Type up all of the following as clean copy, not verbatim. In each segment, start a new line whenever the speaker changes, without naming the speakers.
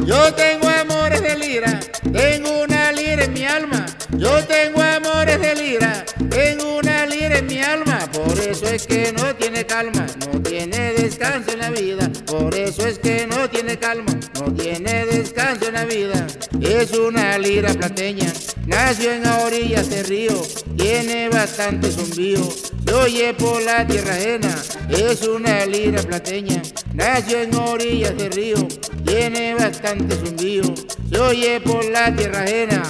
Yo tengo amores de lira, tengo una lira en mi alma. Yo tengo amores de lira, tengo una lira en mi alma. Por eso es que no tiene calma, no tiene descanso en la vida. Por eso es que no tiene calma, no tiene descanso en la vida. Es una lira plateña, nació en las orillas del río, tiene bastante zumbío, se oye por la tierra ajena. Es una lira plateña, nació en orillas del río, tiene bastante zumbío, se oye por la tierra ajena.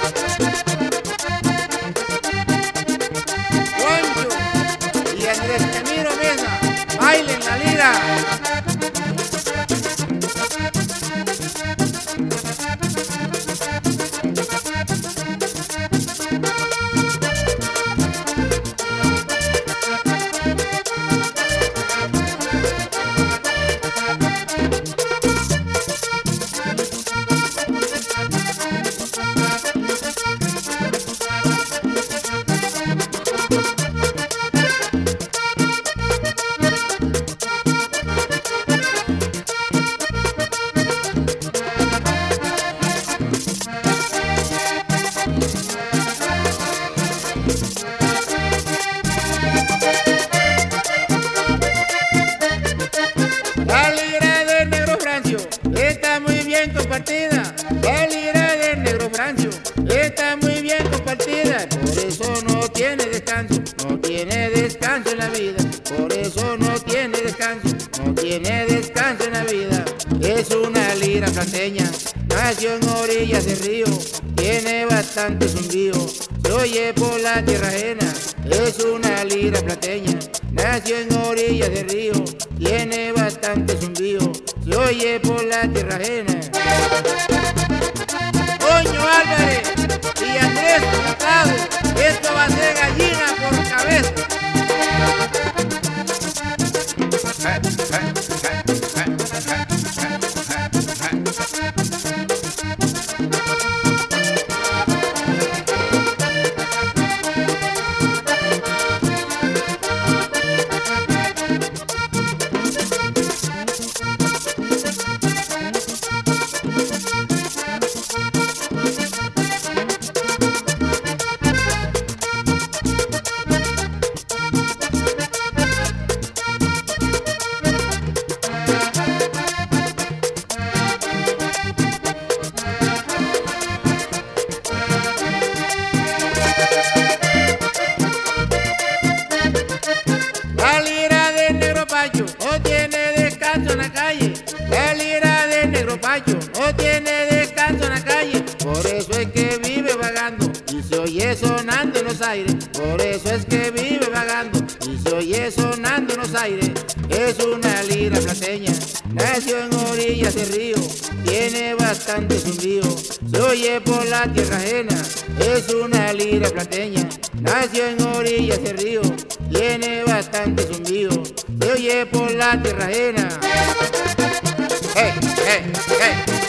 Juancho y Andrés Camilo Mesa, bailen la lira. Está muy bien compartida, la lira del negro Francio está muy bien compartida. Por eso no tiene descanso, no tiene descanso en la vida. Por eso no tiene descanso, no tiene descanso en la vida. Es una lira plateña, nació en orillas del río, tiene bastante zumbío, se oye por la tierra ajena. Es una lira plateña, nació en orillas del río, tiene bastante zumbío, se oye por la tierra ajena. Coño Álvarez y Andrés Hurtado, esto va a ser gallina por cabeza. No tiene descanso en la calle, la lira del negro Pacho no tiene descanso en la calle. Por eso es que vive vagando y se oye sonando en los aires. Por eso es que vive vagando y se oye sonando en los aires. Es una lira plateña, nació en orillas del río, tiene bastante zumbío, se oye por la tierra ajena. Es una lira plateña, nació en orillas del río, tiene bastante zumbío, se oye por la tierra ajena. Hey, hey, hey.